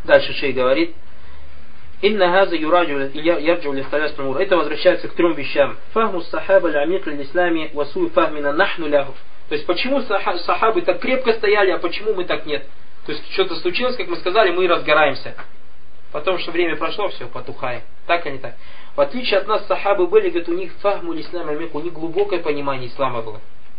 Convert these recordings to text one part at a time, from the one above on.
Дальше шейх говорит: «Инна газа ярджу лихталяс прамур». Это возвращается к трем вещам. Фахму сахаба лямик лислами васу фахмина нахну лягу. То есть, почему сахабы так крепко стояли, а почему мы так нет? То есть, что-то случилось, как мы сказали, мы разгораемся. Потом, что время прошло, все, потухаем. Так или не так? В отличие от нас, сахабы были, говорят, у них фахму лислами амик, у них глубокое понимание ислама было.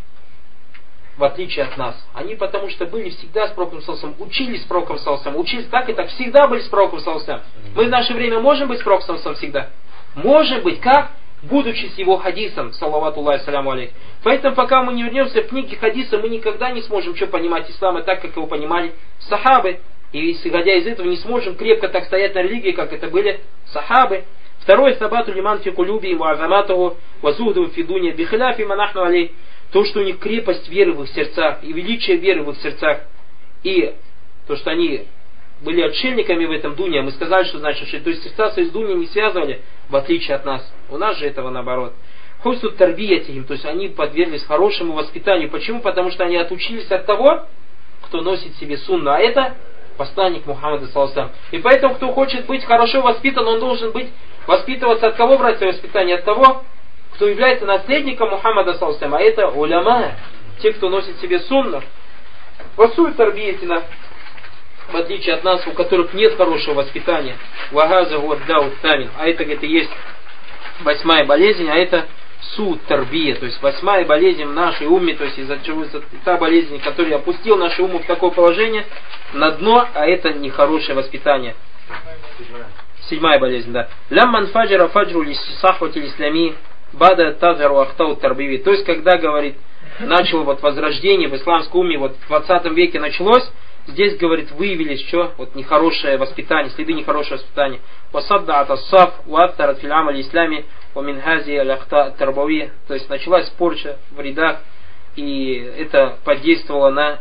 В отличие от нас. Они потому что были всегда с пророком саллаллаху, учились с пророком саллаллаху, учились так и так, всегда были с пророком саллаллаху. Мы в наше время можем быть с пророком саллаллаху всегда? Можем быть. Как? Будучи с его хадисом, саллавату Аллахи саляму алейх. Поэтому пока мы не вернемся в книги хадиса, мы никогда не сможем что понимать ислама так, как его понимали сахабы. И исходя из этого не сможем крепко так стоять на религии, как это были сахабы. Второе, сабату лиман фи кулюби ва азаматуху ва зухду фи дуня бихиляфи манахну алейх. То, что у них крепость веры в их сердцах, и величие веры в их сердцах, и то, что они были отшельниками в этом дуне, мы сказали, что значит отшельник. То есть сердца свои с дуней не связывали, в отличие от нас. У нас же этого наоборот. Хусу тарбиятихим, то есть они подверглись хорошему воспитанию. Почему? Потому что они отучились от того, кто носит себе сунну. А это посланник Мухаммада саллаллаху. И поэтому, кто хочет быть хорошо воспитан, он должен воспитываться от кого брать свое воспитание? От того, кто является наследником Мухаммада саллаллаху, а это уляма, те, кто носит себе сунну. Васуй тарбиятина, в отличие от нас, у которых нет хорошего воспитания. Вагаза гуаддаут тамин, а это, говорит, и есть 8-я болезнь, а это су тарбия, то есть 8-я болезнь в нашей умме, то есть из-за чего та болезнь, которая опустил нашу уму в такое положение на дно, а это нехорошее воспитание. 7-я болезнь, да. Лямман фаджара фаджру лиссахвати ислами бада тазару ахтау тарбиви. То есть, когда, говорит, начало возрождение в исламской умме, в 20 веке началось, здесь, говорит, выявились что? Нехорошее воспитание, следы нехорошего воспитания. Васадда атассаф, уаттарат филям аль-ислами, уминхази аль-ахта тарбави. То есть, началась порча в рядах, и это подействовало на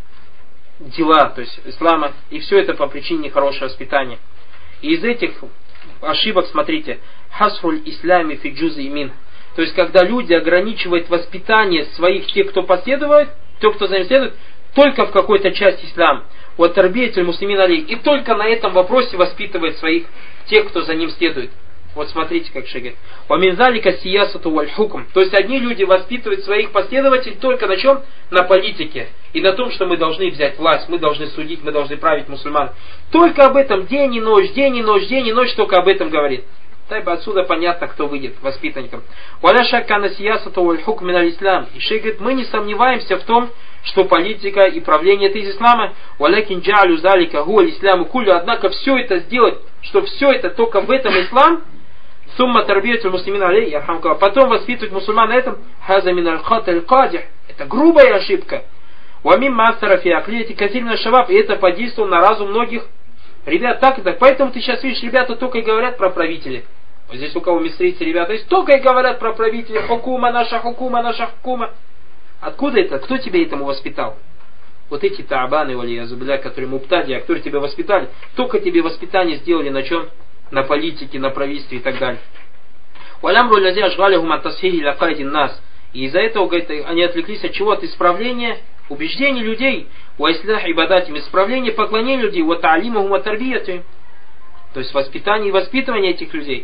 дела, то есть, ислама, и все это по причине нехорошего воспитания. И из этих ошибок, смотрите, хасфуль ислями фи джузи имин. То есть, когда люди ограничивают воспитание своих, тех, кто последует, тех, кто за ним следует, только в какой-то части ислама. Вот тарбиятуль муслимин алей. И только на этом вопросе воспитывает своих, тех, кто за ним следует. Вот смотрите, как шейх говорит. Ваминзалика сиясату валь хукм. То есть, одни люди воспитывают своих последователей только на чем? На политике. И на том, что мы должны взять власть, мы должны судить, мы должны править мусульман. Только об этом день и ночь, день и ночь, день и ночь только об этом говорит. Тайба отсюда понятно, кто выйдет воспитанником. Валя шаккана сиясату валь хукм мин аль-ислам. И шейх говорит, мы не сомневаемся в том, что политика и правление это из ислама. Валякин джалю залика гуаль исламу кулю. Однако все это сделать, что все это только в этом ислам. Сумма тарбиятуль муслимин алей, ярхамка. Потом воспитывать мусульман на этом. Хаза мин аль-хат аль-кадих. Это грубая ошибка. Вамим мастера фи аклияти касильна шабаб. И это подействовало на разум многих ребят. Так и так. Поэтому ты сейчас видишь, ребята только и говорят про правителей. Вот здесь у кого мистрийцы ребята есть, только и говорят про правителей. Хукума наша, хукума наша, хукума. Откуда это? Кто тебя этому воспитал? Вот эти таабаны, валиязубля, которые муптадия, которые тебя воспитали, только тебе воспитание сделали на чем? На политике, на правительстве и так далее. И из-за этого, говорит, они отвлеклись от чего? От исправления убеждений людей, исправления поклонения людей, то есть воспитание и воспитывание этих людей.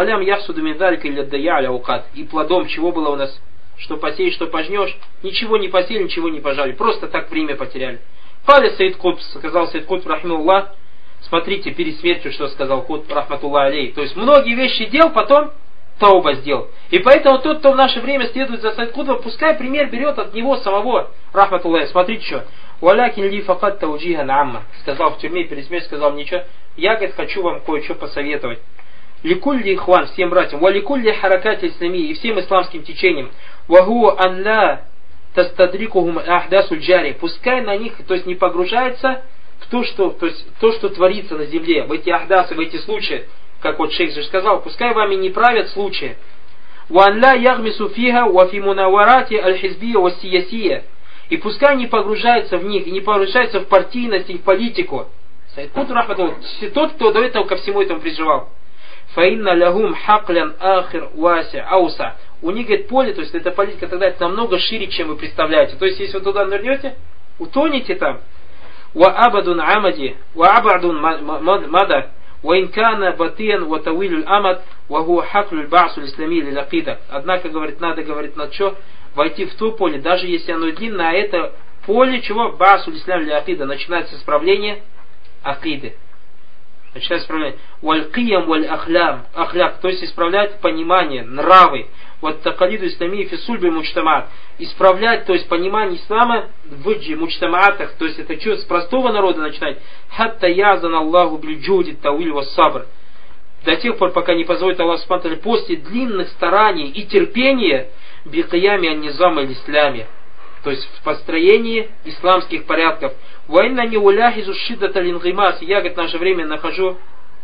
И плодом чего было у нас? Что посеешь, что пожнешь, ничего не посеяли, ничего не пожали. Просто так время потеряли. Каля Саид Кутб, сказал Саид Кутб, рахмеуллах, смотрите, перед смертью, что сказал Кутб, рахматуллах алей. То есть, многие вещи делал, потом тауба сделал. И поэтому тот, кто в наше время следует за Саид Кутбом, пускай пример берет от него самого, рахматуллах. Смотрите, что. Валякин ли факат тауджихан амма. Сказал в тюрьме, перед смертью сказал мне, что я, говорит, хочу вам кое-что посоветовать. Ликулли ихван, всем братьям, валикулли харакати ислами, и всем исламским течениям. Вагу анла тастадрикухум ахдасуль джари. Пускай на них, то есть не погружается в то, что творится на земле, в эти ахдасы, в эти случаи, как вот шейх же сказал, пускай вами не правят случаи. Ванла ягмису фиха ва фи мунаварати аль-хизбия ва сиясия. И пускай не погружается в них, и не погружается в партийность и в политику. Тот, кто до этого ко всему этому приживал. Фаинна лягум хаклян ахир уаси ауса. У них, говорит, поле, то есть эта политика тогда это намного шире, чем вы представляете. То есть, если вы туда нырнете, утонете там. وأبد عمدي وأبعد مدى وإن كان батиян وطويل الأمد وهو حقل البعث الإسلامي للعقида. Однако, говорит, надо, говорит, на что? Войти в то поле, даже если оно длинное, а это поле чего? Ба'су l'ислам лил-акида. Начинается исправление акиды. Начинается исправление. Валь-киям валь-ахлям. Ахляк, то есть исправлять понимание, нравы. Вот такалиду исламии фисульби мучтамаат. Исправлять, то есть понимание ислама в мучтамаатах, то есть это что, с простого народа начинать. Хатта язан Аллаху бильджуди тауиль вассабр. До тех пор, пока не позволит Аллах Субхану после длинных стараний и терпения бикаями ан-низам аль-ислями. То есть в построении исламских порядков. Вайна не уляхизу шиддата лингимас. Я, говорит, в наше время нахожу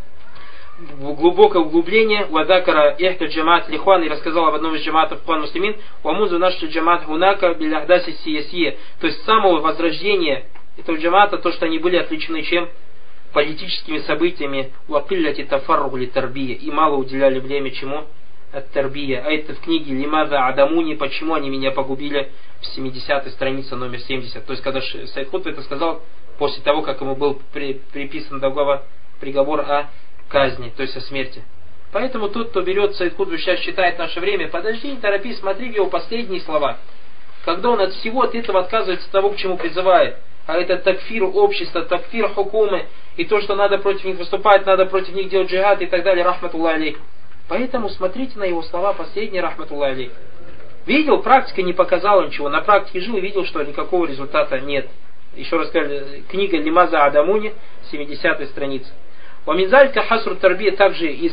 глубокое углубление. Вадакара ихта джамаат лихуан. И рассказал об одном из джамаатов Хуан Муслимин. Вамузу наш джамаат хунака биляхдаси сиясия. То есть с самого возрождения этого джамаата, то, что они были отвлечены чем? Политическими событиями. Вакилляти тафарру ли тарбия. И мало уделяли время чему? Ат-Тарбия. А это в книге Лимаза Адамуни, почему они меня погубили, в 70-й странице номер 70. То есть, когда Сайд Кутб это сказал, после того, как ему был приписан договор, приговор о казни, то есть о смерти. Поэтому тот, кто берет Сайд Кутб, сейчас читает наше время, подожди, не торопись, смотри в его последние слова. Когда он от всего от этого отказывается от того, к чему призывает. А это такфир общества, такфир хукумы, и то, что надо против них выступать, надо против них делать джихад и так далее, рахматуллах алейх. Поэтому смотрите на его слова последние, рахматуллах алейх. Видел, практика не показала ничего. На практике жил и видел, что никакого результата нет. Еще раз сказали, книга Лимаза Адамуни, 70-й страница. Ваминзалька хасру тарбия также из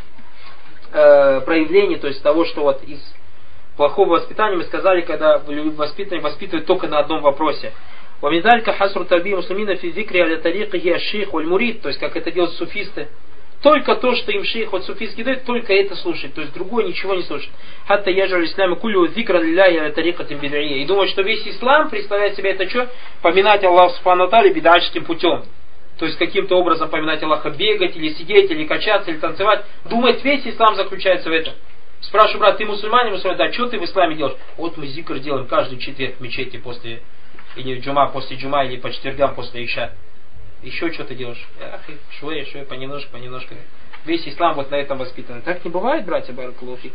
проявлений, то есть того, что вот из плохого воспитания мы сказали, когда воспитанные воспитывают только на одном вопросе. Ваминзалька хасру тарбия муслимина фи зикри аля тарикихи аш-шейх валь-мурид, то есть как это делают суфисты. Только то, что им шейх вот суфийский дает, только это слушать. То есть другое ничего не слушать. Хатта яджаль исляма кулю зикра лилляхи аля тарикатин бид'ия. И думают, что весь ислам представляет себя это что? Поминать Аллаха субхану ва тааля бид'атским путем. То есть каким-то образом поминать Аллаха, бегать, или сидеть, или качаться, или танцевать. Думает, весь ислам заключается в этом. Спрашиваю, брат, ты мусульманин? Мусульманин, да, что ты в исламе делаешь? Вот мы зикр делаем каждый четверг в мечети после, или в джума после джума, или по четвергам после иша. Еще что ты делаешь? Швей, понемножку. Весь ислам вот на этом воспитан. Так не бывает, братья, баракаллаху фик.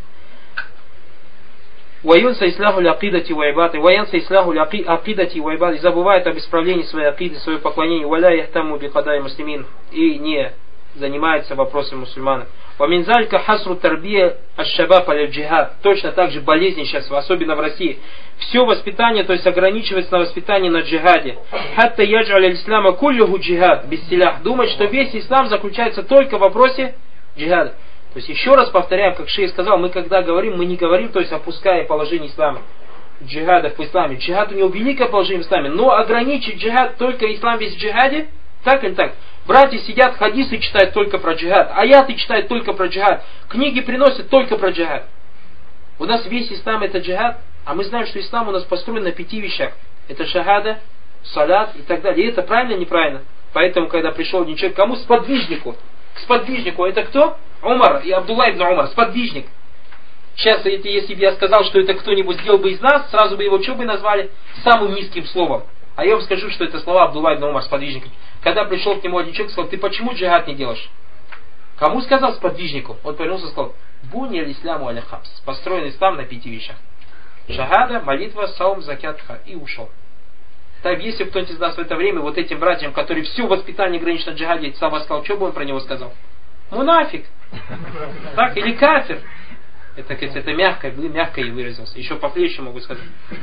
Ваянса исляху лякидати вайбаты. Ваянса исляху лякидати вайбаты. И забывает об исправлении своей акиды, своего поклонения. Валя яхтаму бихадай муслимин. И не занимается вопросами мусульман. Ваминзалька хасру тарбия аш-шабаб аль-джихад. Точно так же болезнь сейчас, особенно в России. Все воспитание, то есть ограничивается на воспитании на джихаде. Хатта яджаль аль-ислама куллюху джихад без силях. Думать, что весь ислам заключается только в вопросе джихада. То есть еще раз повторяю, как шейх сказал, мы когда говорим, мы не говорим, то есть опуская положение ислама. Джихада в исламе. Джихад у него великое положение в исламе. Но ограничить джихад только ислам без джихаде, так или так. Братья сидят, хадисы читают только про джихад, аяты читают только про джихад, книги приносят только про джихад. У нас весь ислам это джихад, а мы знаем, что ислам у нас построен на 5 вещах. Это шахада, салят и так далее. И это правильно или неправильно? Поэтому, когда пришел один человек, кому? Сподвижнику. К сподвижнику. Это кто? Умар и Абдулла ибн Умар. Сподвижник. Сейчас, если бы я сказал, что это кто-нибудь сделал бы из нас, сразу бы его что бы назвали? Самым низким словом. А я вам скажу, что это слова Абдулла ибн Умар, сподвижник. Когда пришел к нему один человек, сказал, ты почему джихад не делаешь? Кому сказал? Сподвижнику. Он повернулся и сказал, буни аль-исламу аля хамс. Построен ислам на 5 вещах. Шахада, молитва, саум, закят, ха. И ушел. Так, если кто-нибудь из нас в это время, вот этим братьям, которые все воспитание гранично джихаде, сам сказал, что бы он про него сказал? Мунафик. Так, или кафир. Это мягко и выразился. Еще поплече могу сказать.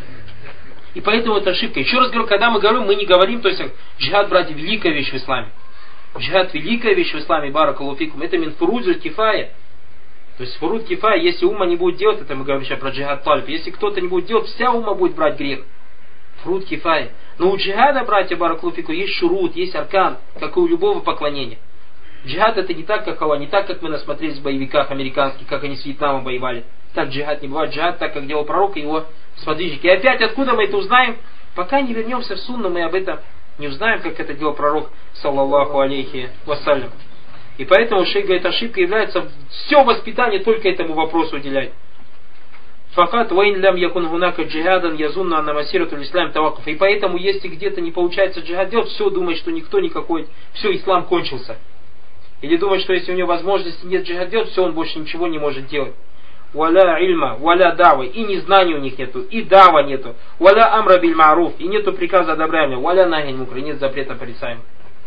И поэтому это ошибка. Еще раз говорю, когда мы говорим, мы не говорим, то есть джихад, братья, великая вещь в исламе. Джихад великая вещь в исламе, баракаллаху фикум. Это мин фурудзуль кифая. То есть фуруд кифая, если умма не будет делать, это мы говорим сейчас про джихад талиб. Если кто-то не будет делать, вся умма будет брать грех. Фуруд кифая. Но у джихада, братья, баракаллаху фикум, есть шурут, есть аркан, как и у любого поклонения. Джихад это не так, как Аллах, не так, как мы насмотрелись в боевиках американских, как они с Вьетнамом воевали. Так джихад не бывает. Джихад так, как делал пророк и его сподвижники. И опять, откуда мы это узнаем? Пока не вернемся в сунну, мы об этом не узнаем, как это делал пророк, саллаллаху алейхи вассалям. И поэтому шейх говорит, ошибка является все воспитание только этому вопросу уделять. Факат вайн лям якун гунака джихадан язунна анна масирату ислам тавакуф. И поэтому, если где-то не получается джихад делать, все думает, что никто никакой, все, ислам кончился. Или думает, что если у него возможности нет джихад делать, все, он больше ничего не может делать. Валя ильма, валя давы, и незнания у них нету, и дава нету. Валя амра биль маруф, и нету приказа одобряемого. Валя нахи мукра, нет запрета порицаемого.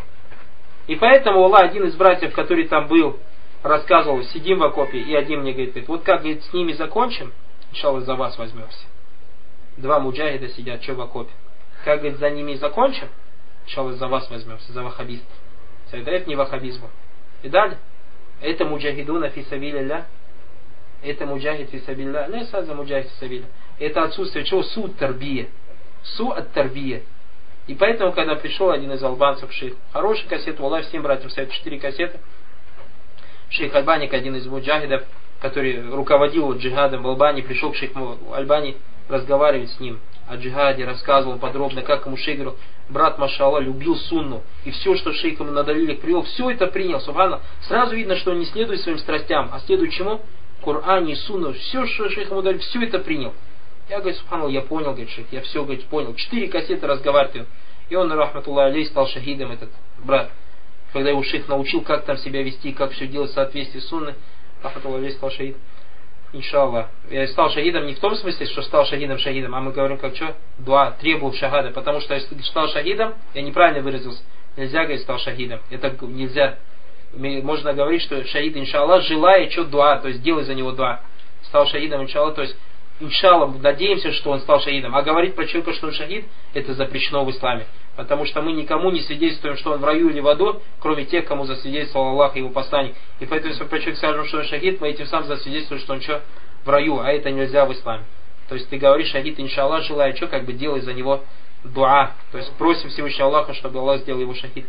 И поэтому Аллах, один из братьев, который там был, рассказывал, сидим в окопе, и один мне говорит, вот как, говорит, с ними закончим, иншаллах, за вас возьмемся. Два муджахида сидят, что в окопе. Как, говорит, за ними закончим, иншаллах, за вас возьмемся, за ваххабистов. Это не ваххабизм. И далее, это муджахидуна фи сабилилля. Это муджахид фи сабилля. Не саза муджахид фи сабилля. Это отсутствие чего? Суд тарбия. Су от тарбия. И поэтому, когда пришел один из албанцев, шейх, хороший кассет, Аллах всем братьям советует 4 кассеты. Шейх Альбаник, один из муджахидов, который руководил джихадом в Албании, пришел к шейху Альбани разговаривать с ним о джихаде, рассказывал подробно, как ему шейх говорил, брат, машаллах, любил сунну, и все, что шейх ему надавили, привел, все это принял, субхана. Сразу видно, что он не следует своим страстям, а следует чему? Коране и сунну, все, что шейх ему дали, все это принял. Я, говорит, субханаллах, я понял, говорит, шейх, я все, говорит, понял. 4 кассеты разговаривают. И он, рахматуллах алейх, стал шахидом, этот брат. Когда его шейх научил, как там себя вести, как все делать в соответствии с сунной, рахматуллах алейх, стал шахид. Иншаллах. Я стал шахидом не в том смысле, что стал шахидом, а мы говорим, как что? Дуа, требовал шахада. Потому что если стал шахидом, я неправильно выразился, нельзя говорить, стал шахидом. Это нельзя. Можно говорить, что шахид, иншаллах, желает что дуа, то есть делай за него дуа. Стал шахидом, иншаллах, то есть иншаллах, надеемся, что он стал шахидом. А говорить про человека, что он шахид, это запрещено в исламе. Потому что мы никому не свидетельствуем, что он в раю или в аду, кроме тех, кому засвидетельствовал Аллах и его посланник. И поэтому, если про человека скажем, что он шахид, мы этим самым засвидетельствуем, что он что? В раю, а это нельзя в исламе. То есть ты говоришь, шахид, иншаллах, желаю, что как бы делай за него дуа. То есть просим Всевышнего Аллаха, чтобы Аллах сделал его шахид.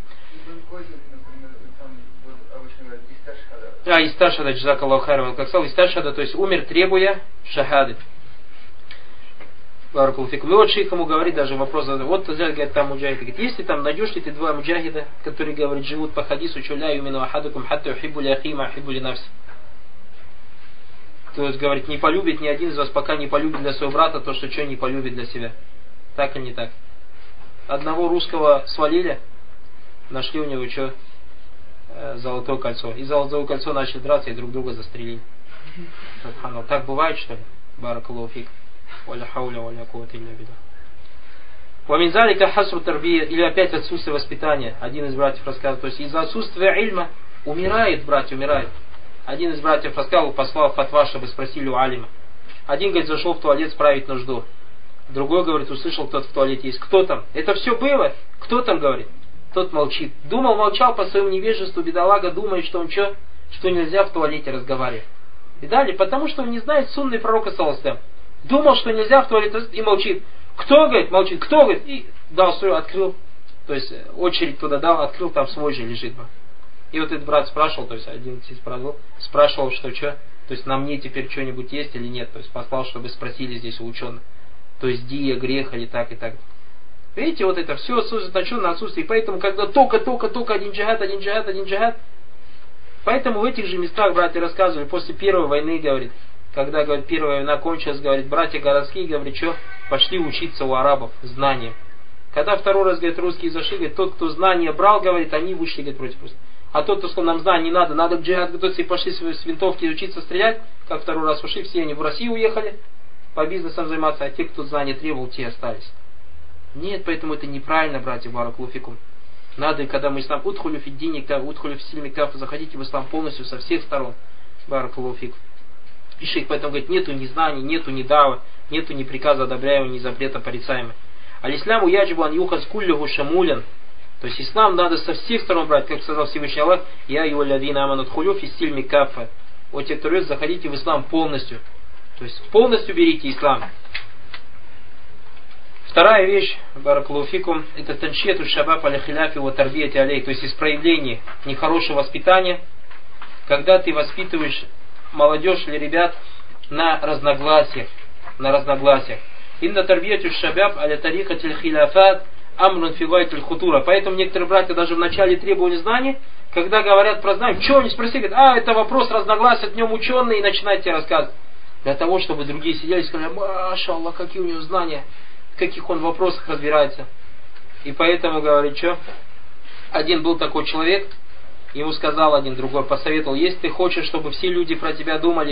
Исташада, джазакаллаху хайран, как сказал, исташада, то есть умер, требуя шахады. Баракулуфикум. И вот шейх ему говорит, даже вопрос задает, вот говорит, там муджахид, говорит, если там найдешь ли ты 2 муджахида, которые, говорит, живут по хадису, что ля юмину ахадукум хатта юхиббу ли ахима ахиббу ли нафси. То есть, говорит, не полюбит ни один из вас, пока не полюбит для своего брата то, что не полюбит для себя. Так или не так? Одного русского свалили, нашли у него что? Золотое кольцо. И золотое кольцо начали драться и друг друга застрелили. Так бывает, что ли? Баракалуфик. Валя хауля, валя куввата илля билля. Ваминзалика хасру тарбия, или опять отсутствие воспитания. Один из братьев рассказывал, то есть из-за отсутствия ильма умирает, братья, умирает. Один из братьев рассказывал, послал фатва, чтобы спросили у алима. Один, говорит, зашел в туалет справить нужду. Другой, говорит, услышал, кто-то в туалете есть. Кто там? Это все было? Кто там, говорит? Тот молчит. Думал, молчал по своему невежеству, бедолага, думает, что он что нельзя в туалете разговаривать. И далее, потому что он не знает сунны пророка саллаллаху. Думал, что нельзя в туалет и молчит. Кто, говорит, молчит? Кто, говорит? И дал свою, открыл. То есть очередь туда дал, открыл, там свой же лежит. И вот этот брат спрашивал, то есть один из братов спрашивал, что. То есть на мне теперь что-нибудь есть или нет. То есть послал, чтобы спросили здесь у ученых. То есть дия, грех или так и так. Видите, вот это все сосредоточено на отсутствии. Поэтому, когда только один джихад. Поэтому в этих же местах братья рассказывали, после первой войны, говорит, когда, говорит, первая война кончилась, говорит, братья городские, говорит, что пошли учиться у арабов знаниям. Когда второй раз, говорит, русские зашли, говорит, тот, кто знания брал, говорит, они вышли, говорит, против русских. А тот, кто сказал, нам знаний не надо к джихаду готовиться, и пошли с винтовки учиться стрелять, как второй раз ушли, все они в Россию уехали, по бизнесам заниматься, а те, кто знания требовал, те остались. Нет, поэтому это неправильно, братья, баракулуфикум. Надо, когда мы ислам, удхулю фиддини каф, удхулю фисильми каф, заходите в ислам полностью со всех сторон, баракулуфикум. И шейх поэтому говорит, нету ни знаний, нету ни дава, нету ни приказа одобряемого, ни запрета порицаемого. Аль-исламу яджибу ан юхаз куллюху шамулян. То есть ислам надо со всех сторон брать, как сказал Всевышний Аллах, я и валядина аману дхулю фисильми кафа. Вот те, кто заходите в ислам полностью. То есть полностью берите ислам. Вторая вещь, баракалуфикум, это таншету шабаб аля-хиляфи ва тарбияти алей, то есть из проявления нехорошего воспитания, когда ты воспитываешь молодежь или ребят на разногласиях. Инна тарбияту шабаб аля тарихатиль хиляфат амрун фигайтиль хутура. Поэтому некоторые братья даже в начале требования знаний, когда говорят про знания, что они спросили, говорят, это вопрос разногласий, от нем ученые, и начинают тебе рассказывать. Для того, чтобы другие сидели и сказали: маша Аллах, какие у него знания, в каких он вопросах разбирается. И поэтому, говорит, что? Один был такой человек, ему сказал один другой, посоветовал: если ты хочешь, чтобы все люди про тебя думали,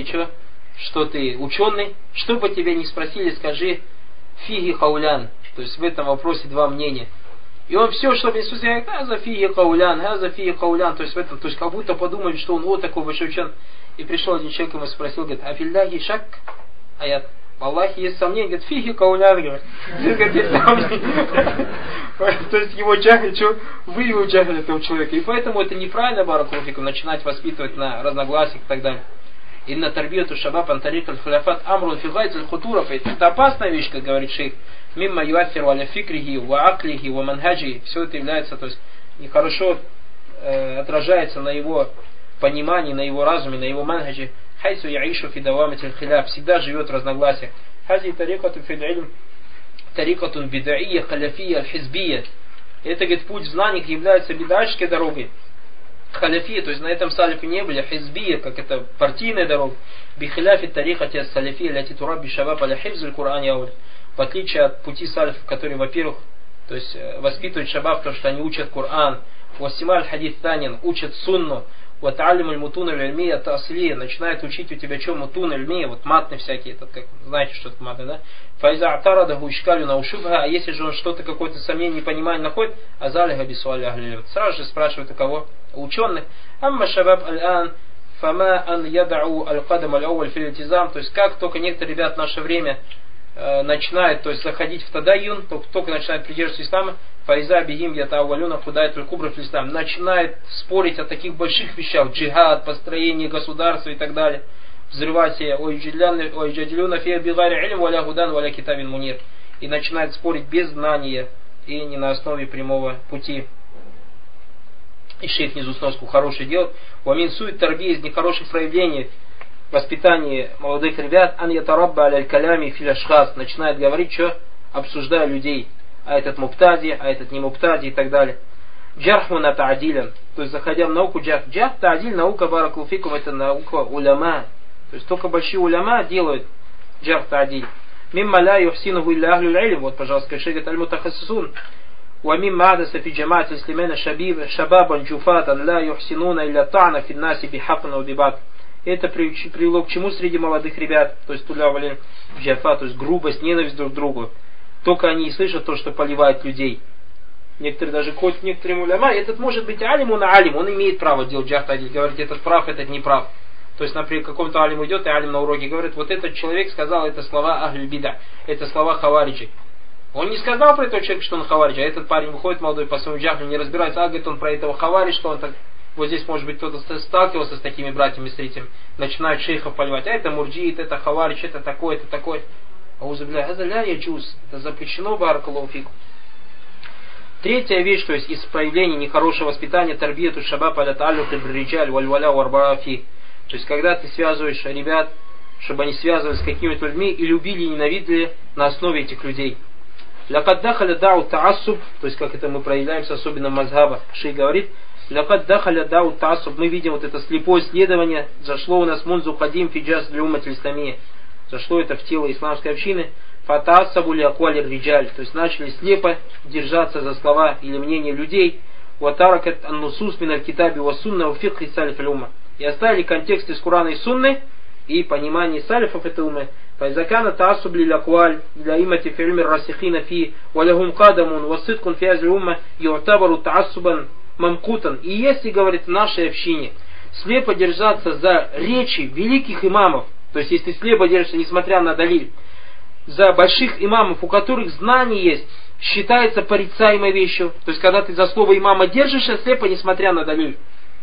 что ты ученый, что бы тебя не спросили, скажи фиги хаулян. То есть в этом вопросе два мнения. И он все, что мне спросил, газа фиги хаулян, газа фиги хаулян. То есть в этом, то есть как будто подумали, что он вот такой большой ученый. И пришел один человек, ему спросил, говорит: а фильдахи шак? Аят. В Аллахе есть сомнения, говорит, фиги каулян, говорит. Есть сомнения. То есть его джахиль, что вывел джахиль этого человека. И поэтому это неправильно, баракулуфикум, начинать воспитывать на разногласиях и так далее. Инна тарбияту шабаб антарик аль-хуляфат амрун фигайт аль-хутура. Это опасная вещь, как говорит шейх. Мимма юафиру аля фикрихи, ва аклихи, ва манхаджи. Все это является, то есть нехорошо отражается на его понимании, на его разуме, на его манхаджи. Хайсу яишу фидаваматиль хиляф. Всегда живет в разногласиях. Хази тарикату фид'илм. Тарикатун бидаия халяфия аль-хизбия. Это, говорит, путь в знаниях является бидашской дорогой. Халяфия, то есть на этом салифе не были, хизбия, как это партийная дорога. Бихиляфи тарихати ас-салифия ляти тураби шабаб аля хифзуль Кур'ани ауль. В отличие от пути салифов, которые, во-первых, то есть воспитывают шабаб, потому что они учат Коран, васималь хадис танин, учат сунну, вот алим аль-мутун аль-ильмия таслия, начинает учить у тебя что мутун аль-ильмия, вот матны всякие, этот, как, знаете, что это матны, да? Файза атарадаху ишкалю наушубха, а если же он что-то, какое-то сомнение, непонимание находит, азалиха бисуали ахлилим. Сразу же спрашивают у кого? У ученых. Амма шабаб аль-ан, фама ан ядау аль-кадам аль-ауль фил-илтизам, то есть как только некоторые ребята в наше время начинают, то есть заходить в тадайюн, только начинают придерживаться ислама, файза бигим ятауалюна худайт аль-кубра фил-ислам, начинает спорить о таких больших вещах, джихад, построение государства и так далее, взрывать себя, ойджадилюна фия бигари илм валя гудан валя китабин мунир, и начинает спорить без знания и не на основе прямого пути. И шейх внизу сноску хороший делает. Уамин сует тарби из нехороших проявлений воспитание молодых ребят, ан ятарабба аль-калями фил-ашхас, начинает говорить, что обсуждая людей, а этот муптади, а этот не муптади и так далее. Джарху на та'адилям, то есть заходя в науку джарх. Джарх та'адиль, наука баракулфикум, это наука уляма. То есть только большие уляма делают джарх та'адиль. Мимма ла юхсинуху илля ахлюль илм, вот, пожалуйста, как шейх аль-мутахассисун. ومما حدث في جماعة المسلمين شبابا جفاة لا يحسنون إلا طعن في الناس بحق وبباطل. Это привело к чему среди молодых ребят, то есть туля джафа, то есть грубость, ненависть друг к другу. Только они и слышат то, что поливают людей. Некоторые даже ходят к некоторым уляма, этот может быть алим, он алим, он имеет право делать джарх та'диль, говорить, этот прав, этот не прав. То есть, например, к какому-то алиму идет, и алим на уроке говорит, вот этот человек сказал это слова ахль бида, это слова хавариджи. Он не сказал про этого человека, что он хаваридж, а этот парень выходит молодой по своему джахлю, не разбирается, говорит он про этого хаваридж, что он так, вот здесь может быть кто-то сталкивался с такими братьями, сестрицами, начинают шейхов поливать, а это мурджиит, это хаваридж, это такой, это такой. Аузубля, это ля яджуз, это запрещено, баракаллаху фикум. Третья вещь, то есть из проявлений нехорошего воспитания, тарбияту шабаб аля та'аллюк ибриджаль валь-валя варбарафи. То есть когда ты связываешь ребят, чтобы они связывались с какими-то людьми и любили и ненавидели на основе этих людей. Лакад дахаля дау та'ассуб, то есть как это мы проявляемся, особенно в мазхабах. Шейх говорит, лакад дахаля дау та'ассуб, мы видим вот это слепое следование, зашло у нас мунзу кадим фиджаз для уммат исламия, зашло это в тело исламской общины, фатассабу ли аквалир риджаль, то есть начали слепо держаться за слова или мнения людей, ватаракат ан-нусус мин аль-китаби ва сунна ва фикхи салиф аль-умма, и оставили контекст из Курана и Сунны и понимание салифов этой уммы. فإذا كان تعصب للأقوال لأئمة في علم الراسخين فيه ولهم قدم وصدق في هذه الأمة يعتبر تعصبا ممقوتا. И если, говорит, в нашей общине слепо держаться за речи великих имамов, то есть если слепо держишься, несмотря на далиль, за больших имамов, у которых знания есть, считается порицаемой вещью. То есть когда ты за слово имама держишься слепо, несмотря на далиль.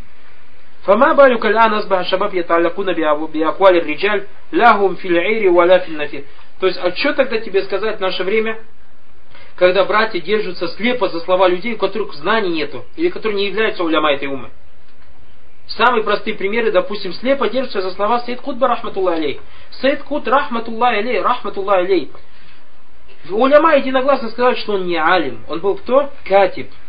فما بالك الآن أصبح الشباب يتعلقون بأقوال الرجال لهم في العير ولا في النفير. То есть, а что тогда тебе сказать в наше время, когда братья держатся слепо за слова людей, у которых знаний нету, или которые не являются уляма этой уммы? Самые простые примеры, допустим, слепо держатся за слова Сайд Кутба рахматуллах алейх. Сайд Кут рахматуллах алейх. Уляма единогласно сказали, что он не алим. Он был кто? Катиб.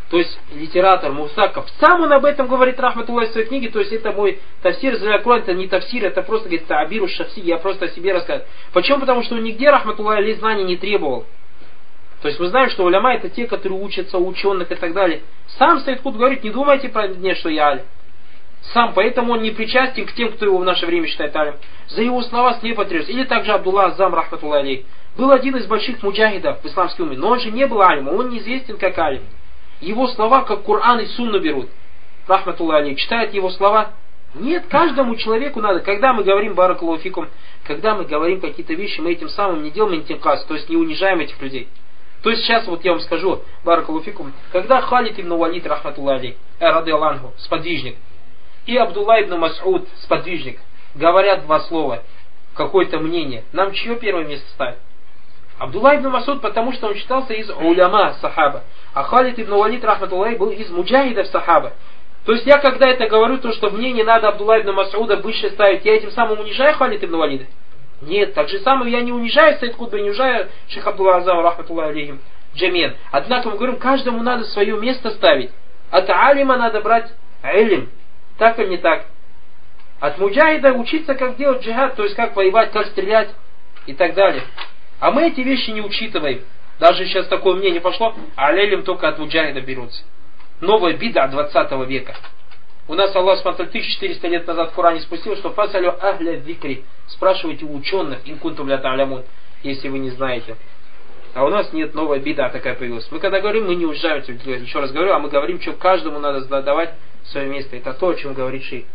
то есть литератор, мусаков, сам он об этом говорит, рахматуллахи, в своей книге, то есть это мой тафсир, это не тафсир, это просто, говорит, таабиру шахси, я просто о себе рассказываю. Почему? Потому что он нигде, рахматуллахи, знаний не требовал. То есть мы знаем, что уляма это те, которые учатся у ученых и так далее. Сам Сайд Кутб говорит, не думайте про меня, что я алим. Сам, поэтому он не причастен к тем, кто его в наше время считает алим. За его слова слепо требуется. Или также Абдулла Аззам, рахматуллахи, был один из больших муджахидов в исламском уме, но он же не был алим, он неизвестен как алим. Его слова как Коран и Сунну берут. Рахматуллахи, читают его слова. Нет, каждому человеку надо. Когда мы говорим баракаллаху фикум, когда мы говорим какие-то вещи, мы этим самым не делаем интикас, то есть не унижаем этих людей. То есть сейчас вот я вам скажу, баракаллаху фикум, когда Халид ибн Валид, рахматуллахи, радиаллаху, сподвижник, и Абдулла ибн Мас'уд, сподвижник, говорят два слова, какое-то мнение, нам чье первое место ставить? Абдулла ибн Мас'уд, потому что он считался из уляма сахаба. А Халид ибн Валид, рахматуллахи, был из муджахидов сахаба. То есть я когда это говорю, то что мнение надо Абдулла ибн Мас'уда выше ставить, я этим самым унижаю Халид ибн Валида? Нет, так же самое я не унижаю Сайд Кутба, не унижаю шейх Абдулла Азам, рахматуллахи алейхим, джамиан. Однако мы говорим, каждому надо свое место ставить. От алима надо брать илм. Так или не так? От муджахида учиться, как делать джихад, то есть как воевать, как стрелять и так далее. А мы эти вещи не учитываем. Даже сейчас такое мнение пошло, а алилим только от муджахида берутся. Новая бида 20 века. У нас Аллах смотрел 1400 лет назад в Коране спустил, что фасалю ахля зикри. Спрашивайте у ученых, инкунтум ля та'лямун, если вы не знаете. А у нас нет, новая бида такая появилась. Мы когда говорим, мы не уезжаем, еще раз говорю, а мы говорим, что каждому надо задавать свое место. Это то, о чем говорит шейх.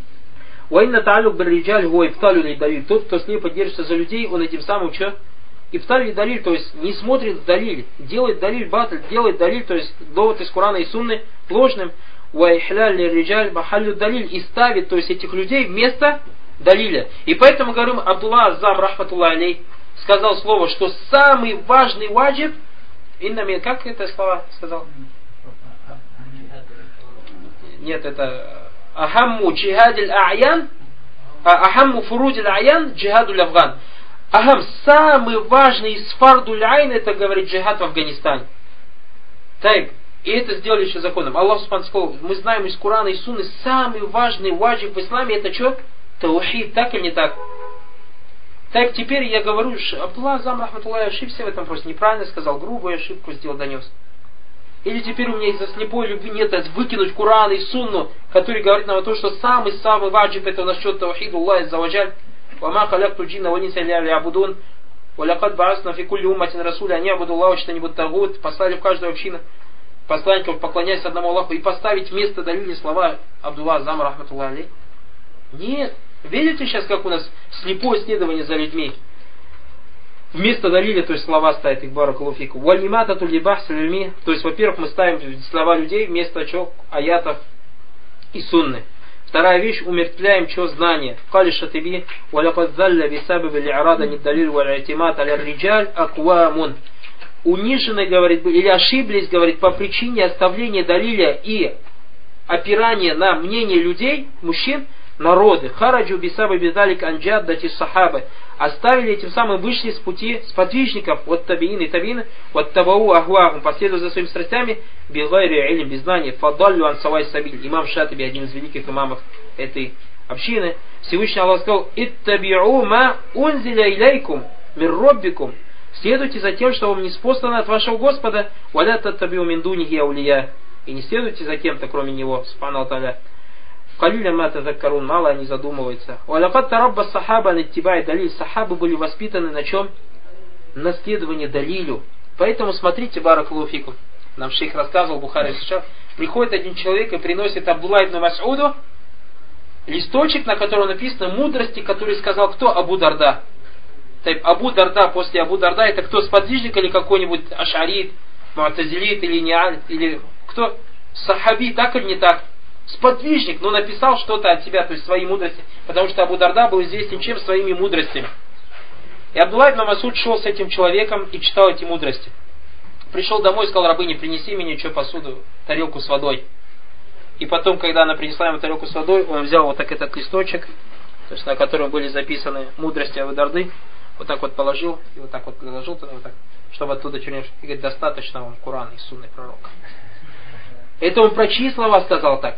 Уайна та'алюк бар-риджаль гуа ибталю лид-далиль. Тот, кто слепо держится за людей, он этим самым что? Ибталь лид-далиль, то есть не смотрит в далиль, делает далиль батль, делает далиль, то есть довод из Корана и Сунны ложным. Уайхляль лир-риджаль бахалю далиль. И ставит, то есть этих людей вместо далиля. И поэтому говорим, Абдулла Аззам, рахматуллахи алейх, сказал слово, что самый важный ваджиб, как это слово сказал? Нет, это ахамму джихадиль а'ян, ахамму фурудиль а'ян, джихадуль афган. Ахам, самый важный из фардуль айн, это говорит джихад в Афганистане. Так, и это сделали еще законом. Аллах Субхану сказал, мы знаем из Корана и Сунны, самый важный ваджиб в исламе, это что? Таухид, так или не так? Так, теперь я говорю, Абдулла Азам, рахматуллахи, ошибся в этом просто, неправильно сказал, грубую ошибку сделал, донес. Или теперь у меня из-за слепой любви нет выкинуть Коран и Сунну, который говорит нам о том, что самый ваджиб это насчет таухиду Аллах аззаваджаль. وَمَا خَلَقْتُ الْجِنَّ وَالْإِنسَ إِلَّا لِيَعْبُدُونَ وَلَقَدْ بَعَثْنَا فِي كُلِّ أُمَّةٍ رَسُولًا أَنْ يَعْبُدُوا اللَّهَ وَاجْتَنِبُوا الطَّاغُوتَ. Послали в каждую общину посланников, поклоняясь одному Аллаху, и поставить вместо далили слова Абдулла Аззам, рахматуллахи алейх. Нет. Видите сейчас, как у нас слепое следование за людьми? Вместо далиля, то есть слова ставят их баракаллаху фику. Валимата тулибах салюми. То есть, во-первых, мы ставим слова людей вместо аятов и сунны. Вторая вещь, умертвляем знание. Кали шатиби, валякад залля бисабиби ли'арада ниддалиль вал'атимат аля-риджаль аквамун. Унижены, говорит, или ошиблись, говорит, по причине оставления далиля и опирания на мнение людей, мужчин, народы. Хараджу бисабы бидалик анджаддати сахабы. Оставили, этим самым вышли с пути сподвижников от табиин и табиин, от табау ахуахум, последуя за своими страстями, бигайри илм, без знания, фадаллю ан савай сабиль. Имам Шатиби, один из великих имамов этой общины, Всевышний Аллах сказал, иттаби'у ма унзиля иляйкум мир роббикум. Следуйте за тем, что вам ниспослано от вашего Господа, валя таттаби'у мин дунихи аулия. И не следуйте за кем-то, кроме него, субхану та'аля. Калиля ма тазаккарун, мало они задумываются. Валякад тарабба сахаба наттибай далиль. Сахабы были воспитаны на чем? На следовании далилю. Поэтому смотрите, баракаллаху фикум. Нам шейх рассказывал, Бухари сейчас. Приходит один человек и приносит Абдулла ибн Мас'уду листочек, на котором написано мудрости, который сказал кто? Абу Дарда. Так, Абу Дарда, после Абу Дарда, это кто, сподвижник или какой-нибудь ашарит, му'тазилит или неалит, или кто? Сахаби, так или не так? Сподвижник, но написал что-то от себя, то есть свои мудрости, потому что Абу Дарда был известен чем? Своими мудростями. И Абдулла ибн Мас'уд шел с этим человеком и читал эти мудрости. Пришел домой и сказал рабыне, принеси мне посуду, тарелку с водой. И потом, когда она принесла ему тарелку с водой, он взял вот так этот листочек, то есть на котором были записаны мудрости Абу Дарды, вот так вот положил, и вот так вот положил туда, вот так, чтобы оттуда чернешь. И говорит, достаточно вам Коран и Сунны пророка. Это он про чьи слова сказал так?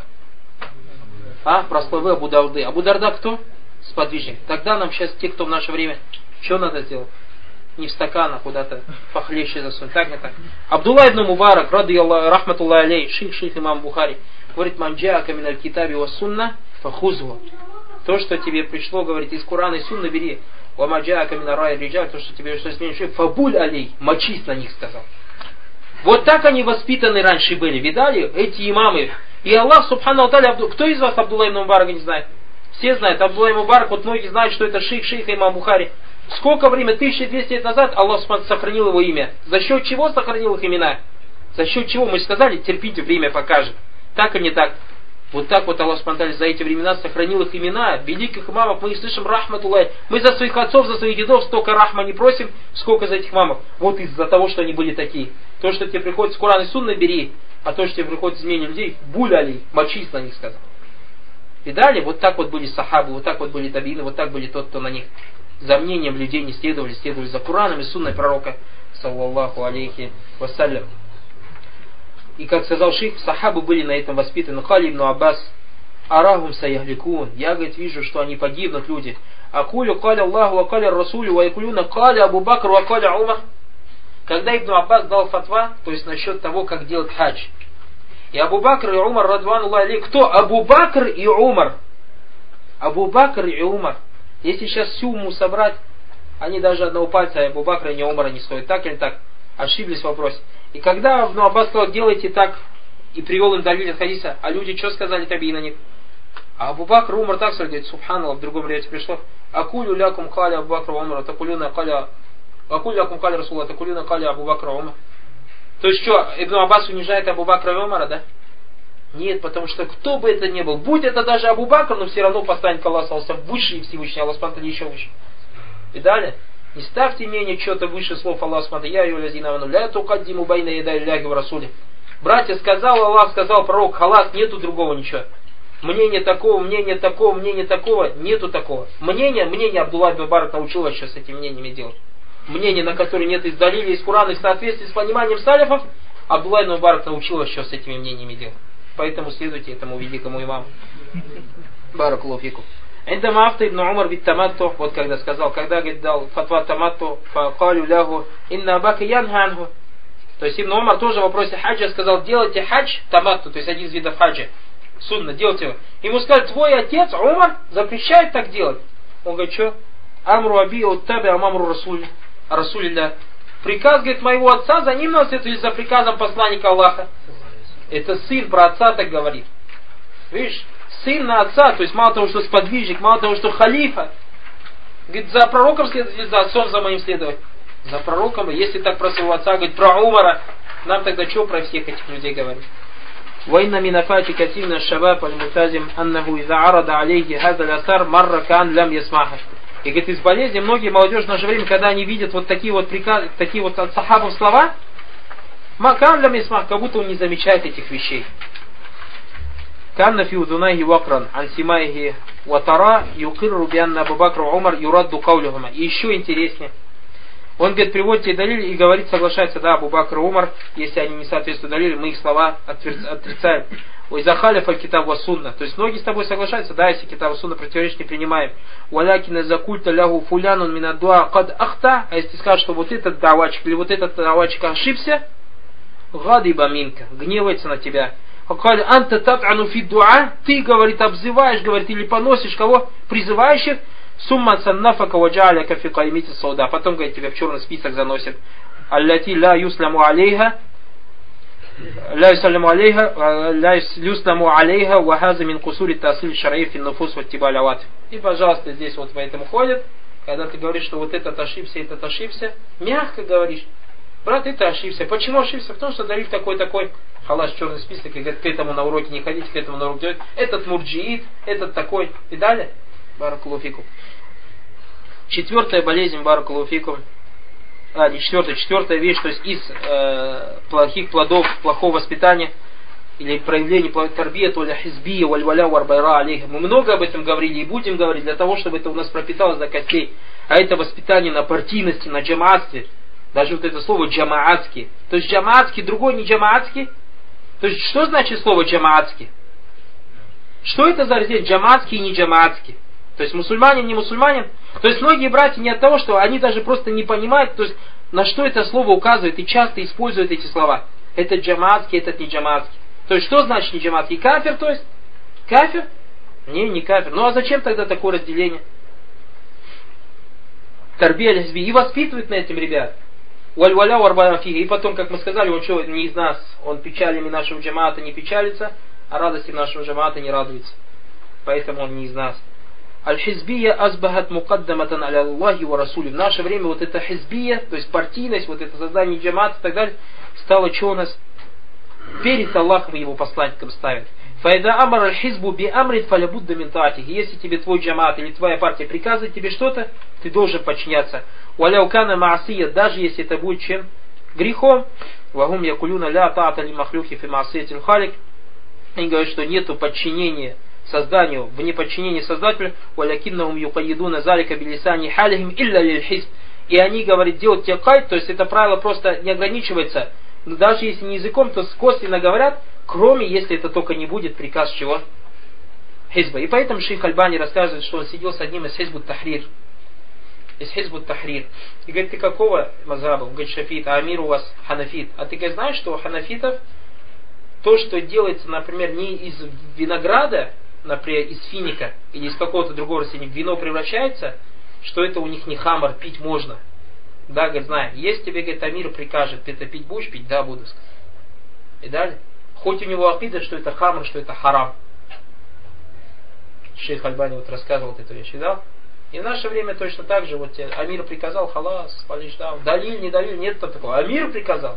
Про слова Абу Дарды. Абу Дарда кто? Сподвижник. Тогда нам сейчас те, кто в наше время, что надо сделать? Не в стакан, а куда-то похлеще засунуть. Так, не так. Абдулла ибн Мубарак, рахматуллах алей, шейх имам Бухари, говорит: манджаака миналь китаби ва сунна фахузу. То, что тебе пришло, говорит, из Корана и Сунны, бери. Ва маджаака мина рай риджаль, то, что тебе что сменишь, фабуль алей, мочись на них, сказал. Вот так они воспитаны раньше были. Видали? Эти имамы. И Аллах, субхану тааля, кто из вас Абдулла ибн Мубарака не знает? Все знают. Абдулла ибн Мубарак, вот многие знают, что это шейх имам Бухари. Сколько времени? 1200 лет назад Аллах сохранил его имя. За счет чего сохранил их имена? За счет чего? Мы сказали, терпите, время покажет. Так или не так? Вот так вот Аллах за эти времена сохранил их имена. Великих имамов мы их слышим, рахматуллах. Мы за своих отцов, за своих дедов столько рахма не просим, сколько за этих имамов. Вот из-за того, что они были такие. То, что тебе приходит с Корана и Сунны, бери. А то, что тебе приходит из мнения людей, буляли, мочись на них, сказал. Видали? Вот так вот были сахабы, вот так вот были табиины, вот так были тот, кто на них за мнением людей не следовали за Кораном и Сунной пророка, саллаллаху алейхи вассалям. И как сказал шейх, сахабы были на этом воспитаны. Кали ибн Аббас, арахум саяхликун. Я, говорит, вижу, что они погибнут, люди. Акулю каля Аллаху, ва каля Расулю, ва якулюна каля Абу Бакр, ва каля Умар. Когда Ибн Аббас дал фатва, то есть насчет того, как делать хадж. И Абу Бакр и Умар, радвануллах алейх. Кто? Абу Бакр и Умар. Абу Бакр и Умар. Если сейчас всю уму собрать, они даже одного пальца Абу Бакра и Умара не стоят. Так или так? Ошиблись в вопросе. И когда Ибн Аббас сказал, делайте так, и привел им далиль от хадиса, а люди что сказали табии на них? А Абу Бакр и Умар так сказали, говорит, субханаллах, в другом ряде пришло. Акулю лякум каля Абу Бакра Умара, такулюна каля... Акулю лякум каля Расула, такулюна каля Абу Бакра Умар. То есть что, Ибн Аббас унижает Абу Бакра и Умара, да? Нет, потому что кто бы это ни был, будь это даже Абу Бакр, но все равно постанет к Аллаху выше и Всевышний, Аллах смотрит еще выше. Видали? Не ставьте мнение что-то выше слов Аллаха смотрит. Я ее лазинавану ля тукаддиму байна ядай ляги в расуле. Братья, сказал Аллах, сказал пророк, халас, нету другого ничего. Мнение такого, мнение такого, мнение такого, нету такого. Мнение Абдулла ибн Мубарак научил вас сейчас с этими мнениями делать. Мнение, на которое нет из далили, из Курана, и в соответствии с пониманием салифов, Абдулла ибн Мубарак научил вас сейчас с этими мнениями делать. Поэтому следуйте этому великому имаму. Баракаллаху фикум. Индама афта ибн Умар бит таматту, вот когда сказал, когда, говорит, дал фатва таматту, факалю лягу, инна абака янханху. То есть Ибн Умар тоже в вопросе хаджа сказал, делайте хадж таматту, то есть один из видов хаджа. Сунна, делайте его. Ему сказали, твой отец, Умар, запрещает так делать. Он говорит, что? Амру аби оттаби амамру расулилля. Приказ, говорит, моего отца, за ним нас это за приказом посланника Аллаха. Это сын про отца так говорит. Видишь, сын на отца, то есть мало того, что сподвижник, мало того, что халифа. Говорит, за пророком следовать или за отцом за моим следовать? За пророком, если так про своего отца, говорит, про Умара, нам тогда что про всех этих людей говорить? وإن من أفات كثير من الشباب الملتزم أنه إذا عرض عليه هذا الأثر مرة كان لم يسمعه. И говорит, из болезни многие молодежь в наше время, когда они видят вот такие вот приказы, такие вот от сахабов слова, макан лям ясмах, как будто он не замечает этих вещей. Канна фи удунайхи вакран ан симайхи ватара юкирру бианна Абу Бакр Умар юрадду каулюхума. И еще интереснее. Он, говорит, приводит тебе далили и говорит, соглашается, да, Абу Бакр и Умар, если они не соответствуют далили, мы их слова отрицаем. Ой, захалиф аль-китаб ва сунна. То есть многие с тобой соглашаются, да, если китаб ва сунна противоречит, не принимаем. Валякина закульта лягу фулянун минадуа кад ахта. А если скажешь, что вот этот давачик или вот этот давачик ошибся, гадиба минка, гневается на тебя. Анта тат'ану фи дуа, ты, говорит, обзываешь, говорит, или поносишь кого? Призывающих. Сумма саннафака ваджаляка фи каймити сауда. Потом, говорит, тебя в черный список заносит. Аллати ла юсламу алейха. لا يسلم عليها لا يسلم عليها وهذا من قصور التأصيل الشرعي في النفوس واتباع العوات. И, пожалуйста, здесь вот поэтому ходит, когда ты говоришь, что вот этот ошибся, мягко говоришь, брат, это ошибся. Почему ошибся? Потому что далиль такой, халаш, черный список, и говорит, к этому на уроке не ходить, к этому на уроке делать. Этот мурджиит, этот такой, и далее. Баракаллаху фикум. Четвертая болезнь, баракаллаху фикум. Четвертая вещь, то есть из плохих плодов, плохого воспитания или проявления тарбият валя хизбия валь валя варбайра алейха. Мы много об этом говорили и будем говорить для того, чтобы это у нас пропиталось до костей. А это воспитание на партийности, на джамаатстве. Даже вот это слово джамаатский. То есть джамаатский, другой не джамаатский. То есть, что значит слово джамаатский? Что это за разделение джамаатский и не джамаатский? То есть, мусульманин, не мусульманин? То есть, многие братья не от того, что они даже просто не понимают, то есть, на что это слово указывает и часто используют эти слова. Это джамаатский, этот не джамаатский. То есть, что значит не джамаатский? Кафир, то есть? Кафир? Не кафир. Ну, а зачем тогда такое разделение? Тарбия аль-хизби. И воспитывает на этом ребят. Валь-валя варбана фига. И потом, как мы сказали, он что, не из нас, он печалями нашего джамаата не печалится, а радости нашего джамаата не радуется. Поэтому он не из нас. Аль-хизбия азбахат мукаддаматан аля Аллахи ва расули. В наше время вот эта хизбия, то есть партийность, вот это создание джамаата и так далее, стало что у нас? Перед Аллахом и его посланником ставят. Файда амар аль-хизбу би амрит фалябудда мин таатихи. Если тебе твой джамаат или твоя партия приказывает тебе что-то, ты должен подчиняться. Валяукана маасия, даже если это будет чем? Грехом. Вагум якулюна ля таата ли махлюхи фи маасиятин халик. Они говорят, что нету подчинения созданию, в неподчинении создателю. Валякиннахум юкайидуна залика билисани халихим илля лиль хизб. И они говорят, делать тебе кайт, то есть это правило просто не ограничивается. Но даже если не языком, то косвенно говорят, кроме если это только не будет приказ чего? Хизба. И поэтому шейх Альбани рассказывает, что он сидел с одним из хизбут тахрир. Из хизбут тахрир. И говорит, ты какого мазаба? Он говорит, шафит, а амир у вас ханафит. А ты говорит, знаешь, что у ханафитов то, что делается, например, не из винограда, например, из финика или из какого-то другого растения, в вино превращается, что это у них не хамар, пить можно. Да, говорит, знаю. Если тебе, говорит, амир прикажет, ты это пить будешь пить? Да, буду сказать. И далее. Хоть у него акида, что это хамр, что это харам. Шейх Альбани вот рассказывал вот эту вещь, да? И в наше время точно так же, вот тебе амир приказал, халас, спалишь, да, далиль, не далиль, нет такого. Амир приказал.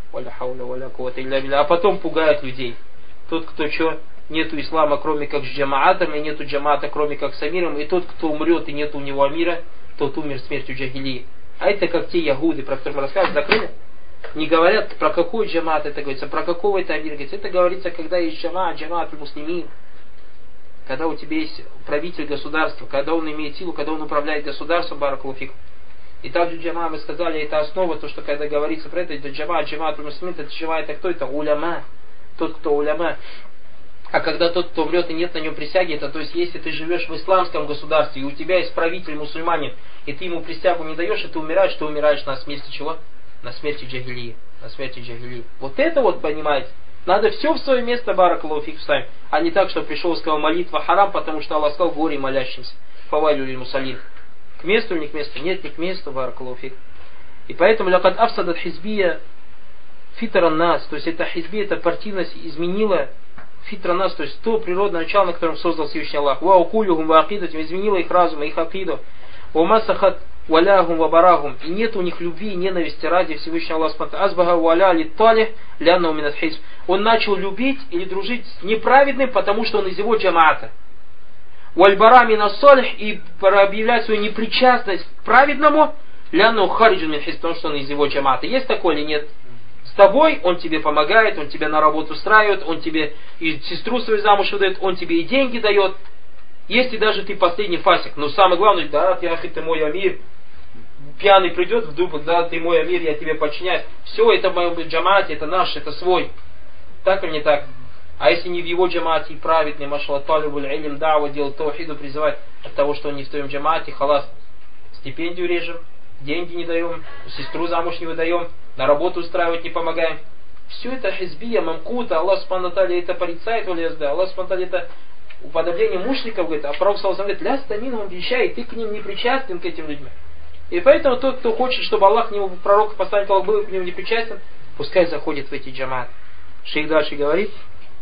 А потом пугают людей. Тот, кто что, нету ислама, кроме как с джамаатом, и нету джамаата, кроме как с амиром, и тот, кто умрет, и нету у него амира, тот умер смертью джахилии. А это как те ягуды, про которые мы рассказывали, закрыли. Не говорят, про какой джамаат это говорится, про какого это амир говорится. Это говорится, когда есть джамаат муслимин. Когда у тебя есть правитель государства, когда он имеет силу, когда он управляет государством, баракулуфик. И также джамаат, мы сказали, это основа, то, что когда говорится про это джамаат муслимин, это джамаат, это кто это? Уляма. Тот, кто уляма. А когда тот, кто умрет и нет на нем присяги, это, то есть, если ты живешь в исламском государстве, и у тебя есть правитель мусульманин, и ты ему присягу не даешь, и ты умираешь на смерти чего? На смерти джахилии. На смерти джахилии. Вот это вот, понимаете, надо все в свое место, баракаллаху фик, вставить. А не так, что пришел и сказал, молитва харам, потому что Аллах сказал, горе молящимся. Фавайлю лиль мусалин. К месту или не к месту? Нет, не к месту, баракаллаху фик. И поэтому, лякад афсадат хизбия фитран нас, то есть эта хизбия, эта партийность изменила фитра нас, то есть то природное начало, на котором создал Всевышний Аллах. Ва укулюхум ва акидатим, изменила их разум, их акиду. Ва масахат валягум ва барагум. И нет у них любви и ненависти ради Всевышнего Аллаха. Азбага валя литталих ляннау минат хизб. Он начал любить или дружить с неправедным, потому что он из его джамаата. Вальбара минас салих, и объявлять свою непричастность к праведному, ляннау хариджун мин хизб, потому что он из его джамаата. Есть такое или нет? С тобой он тебе помогает, он тебя на работу устраивает, он тебе и сестру свою замуж выдает, он тебе и деньги дает. Если даже ты последний фасик, но самое главное, да, ты мой амир, пьяный придет в дуб, да, ты мой амир, я тебе подчиняюсь. Все, это в моем джамаате, это наш, это свой. Так или не так? А если не в его джамаате, праведный, машалла, талибуль илим, дава, делать таухиду, призывать от того, что он не в твоем джамаате, халас, стипендию режем, деньги не даем, сестру замуж не выдаем, на работу устраивать не помогаем. Все это хизбия, мамкута, Аллах Субхану Тааля это порицает, Аллах Субхану Тааля это уподобление мушриков, говорит, а пророк саллаллаху алейхи ва саллям говорит, ля стаминхум вещай, ты к ним не причастен, к этим людям. И поэтому тот, кто хочет, чтобы Аллах к нему, пророк, посланник Аллах был к нему не причастен, пускай заходит в эти джамааты. Шейх дальше говорит,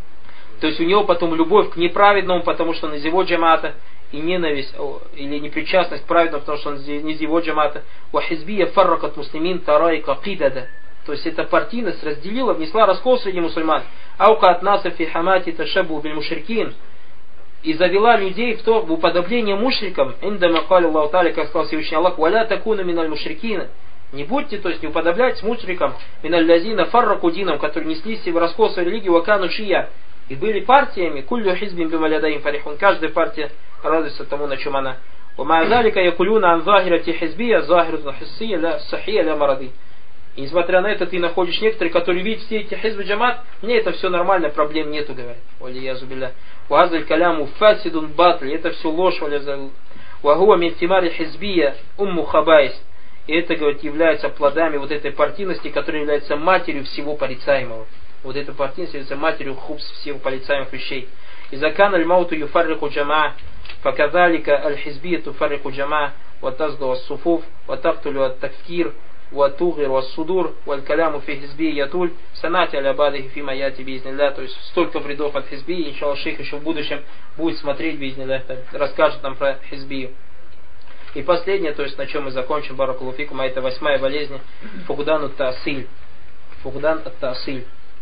то есть у него потом любовь к неправедному, потому что он из его джамаата, и ненависть или непричастность к праведному, потому что он не из его джамаата. Вахизбия фарракат муслимин тарайка кидада. То есть эта партийность разделила, внесла раскол среди мусульман. Аука от нас фи хамати ташабу биль мушрикин. И завела людей в то, в уподобление мушрикам. Инда макали Аллаху Тааля, как сказал Всевышний Аллах, валя такуна миналь мушрикина. Не будьте, то есть не уподоблять с мушрикам миналь лазина фарраку динам, которые несли в раскол своей религии, вакану шия. И были партиями, куллю хизбин бималядаим фарихун. Каждая партия радуется тому, на чем она. ومع ذلك يقولون عن ظاهرة حزبية ظاهرة حسية لا صحية لا مرضية. И несмотря на это, ты находишь некоторые, которые видят все эти хизб джамат, мне это все нормально, проблем нету, говорят. Валиязу билля. Вазаль каляму фасидун батль, это все ложь, валязал. Вагуа ментимари хизбия умму хабайс. И это, говорит, является плодами вот этой партийности, которая является матерью всего порицаемого. Вот эта партийность является матерью хубс всех порицаемых вещей. Изакан аль-мауту юфаррику джама, факадалика аль-хизбия туфаррику джама, ватазгу ас-суфуф, ватактулю ат-такфир, ватугир вас-судур, валь-каляму фи хизбия ятуль, санати аля-бадихи фи маяти бизнилля. То есть столько вредов от хизбии, иншаллах шейх еще в будущем будет смотреть бизнилля, расскажет нам про хизбию. И последнее, то есть на чем мы закончим, баракаллаху фикум, а это 8-я болезнь, фугдан ат-таасиль. Фугдан ат-таасиль.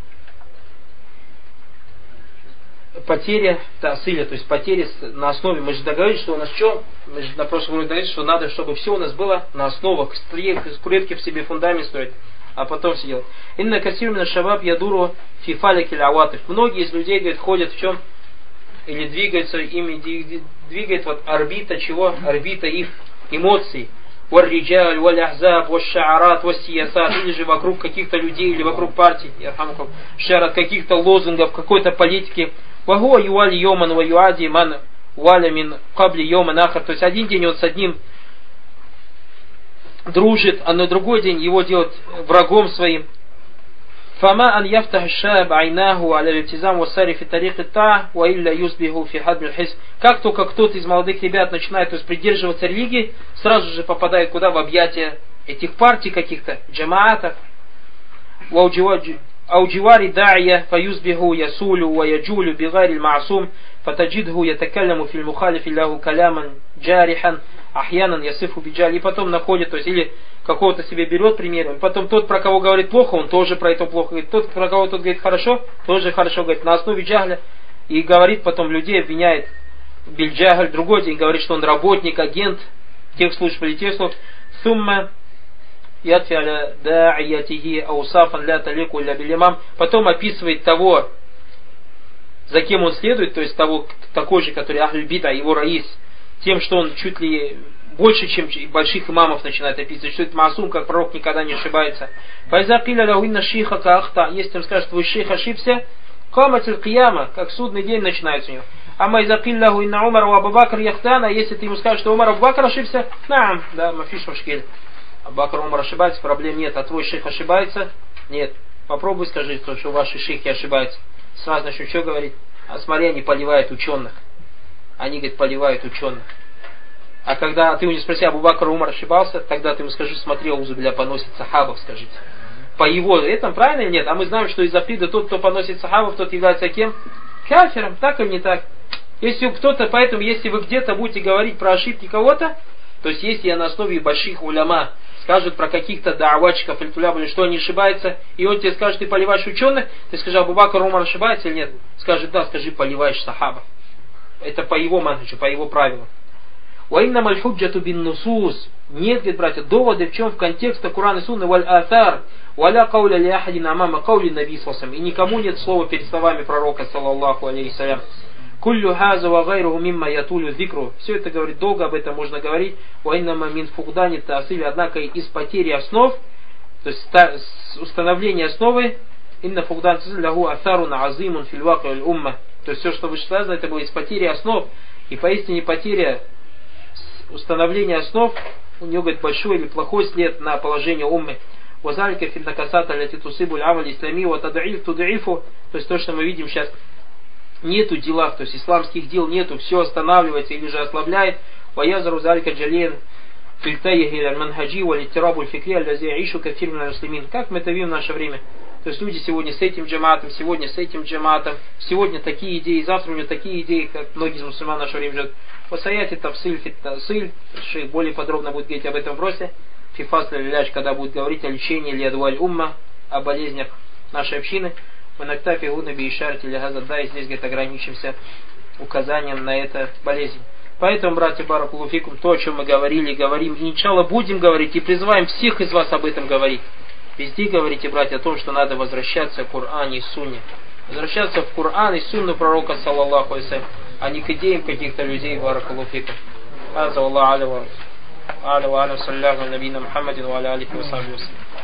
Потеря таасиля, то есть потери на основе. Мы же договорились, что у нас что? Мы же на прошлом уроке договорились, что надо, чтобы все у нас было на основах, крепкий в себе фундамент строить, а потом все делать. Инна касирмина шабаб ядуру фифаликиль аватыф. Многие из людей, говорят, ходят в чем? Или двигаются, ими двигает вот орбита чего? Орбита их эмоций. Вар-риджаль, валь-ахзаб, ваш-шаарат, вас-сиясат, или же вокруг каких-то людей, или вокруг партий, шарат каких-то лозунгов, какой-то политики. Вагуа юали йоман ва юади ман валя мин кабли йоман ахар. То есть один день он с одним дружит, а на другой день его делает врагом своим. Фама ан яфтах шаб айнаху аля литизам васари фи тарик та ва илля юсбиху фи хадмил хис. Как только кто-то из молодых ребят начинает, то есть, придерживаться религии, сразу же попадает куда? В объятия этих партий каких-то, джамаатов. Аудживари да'ия фаюсбиху ясулю ва яджулю бигари маасум фатаджидху ятакаляму фил мухалифи лаху каляман джарихан ахьянан ясифу биджали. И потом находит, то есть, или какого-то себе берет пример, и потом тот, про кого говорит плохо, он тоже про это плохо говорит, тот, про кого тот говорит хорошо, тоже хорошо говорит, на основе джахля, и говорит потом людей, обвиняет бильджахль, другой день говорит, что он работник, агент тех служб или тех служб, сумма ядфи аля да'иятихи аусафан ля талику ля билимам, потом описывает того, за кем он следует, то есть того, такой же, который ахль-бита, его раис, тем, что он чуть ли больше, чем больших имамов начинает описывать, что это масум, как пророк никогда не ошибается. Файзакиля лауинна шиха каахта, если им скажет, твой шейх ошибся, каматиль кияма, как судный день начинается у него. А майзакилля лауинна умар ва Абу-Бакр яхтана, если ты ему скажешь, что Умар Абу-Бакр ошибся, наам, да, мафиш машкель. Абу-Бакр Умар ошибается, проблем нет, а твой шейх ошибается, нет. Попробуй скажи, что ваши шейхи ошибаются. Сразу начнут что говорить? А смотри, они поливают ученых. Они, говорит, поливают ученых. А когда ты у него спроси, Абу-Бакр Умар ошибался, тогда ты ему скажи, смотри, аузубилля поносит сахабов, скажите. По его этому правильно или нет? А мы знаем, что из акиды тот, кто поносит сахабов, тот является кем? Кафиром, так или не так? Если кто-то, поэтому, если вы где-то будете говорить про ошибки кого-то, то есть если я на основе больших уляма скажут про каких-то да'вачиков или тулябали, что они ошибаются, и он тебе скажет, ты поливаешь ученых, ты скажи, Абу-Бакр Умар ошибается или нет? Скажет, да, скажи, поливаешь сахаба. Это по его манхаджу, по его правилам. وَإِنَّمَا الْحُجَّةُ بِالنُّصُوصِ. Нет, говорит, братья, доводы в чем? В контексте Курана и Сунны, валь-атар, валя кауля ли ахадин амама каули наби саллаллаху. И никому нет слова перед словами пророка, саллаллаху алейхи салям. Куллю хаза ва гайруху мимма ятулю зикру. Все это говорит долго, об этом можно говорить. وَإِنَّمَا мин фугдани таасиль. Однако из потери основ, то есть установление основы, инна фугдан таасиль лаху атарун азимун фил ваки валь умма. То есть все, что выше сказано, это было из потери основ. И поистине потеря установление основ, у него, говорит, большой или плохой след на положение уммы. Вазалика финнакасата лятитусыбуль амаль ислами ва тадаиф тудаифу. То есть то, что мы видим сейчас, нету дела, то есть исламских дел нету, все останавливается или же ослабляет. Ваязару залика джалиен фильтайхи аль-манхаджи ва литтирабуль фикри аль-лази ишу кафир мин аль-муслимин. Как мы это видим в наше время? То есть люди сегодня с этим джамаатом, сегодня с этим джамаатом, сегодня такие идеи, завтра у него такие идеи, как многие из мусульман в наше время живут. Посаяти тавсиль фиттасиль, шейх более подробно будет говорить об этом вопросе. Фифасля ляч, когда будет говорить о лечении лядуаль умма, о болезнях нашей общины. Ванактафи гунаби и шарти лягазадда, и здесь, говорит, ограничимся указанием на эту болезнь. Поэтому, братья, баракуллаху фикум, то, о чем мы говорили, говорим, и иншаллах будем говорить, и призываем всех из вас об этом говорить. Везде говорите, братья, о том, что надо возвращаться к Корану и Сунне. Возвращаться в Коран и Сунну пророка, саллаллаху алейхи, а не к идеям каких-то людей, баракаллаху фикум. Аза Аллаху аля ва аля саллаху набина Мухаммадин ва аля алихи ва сахбихи.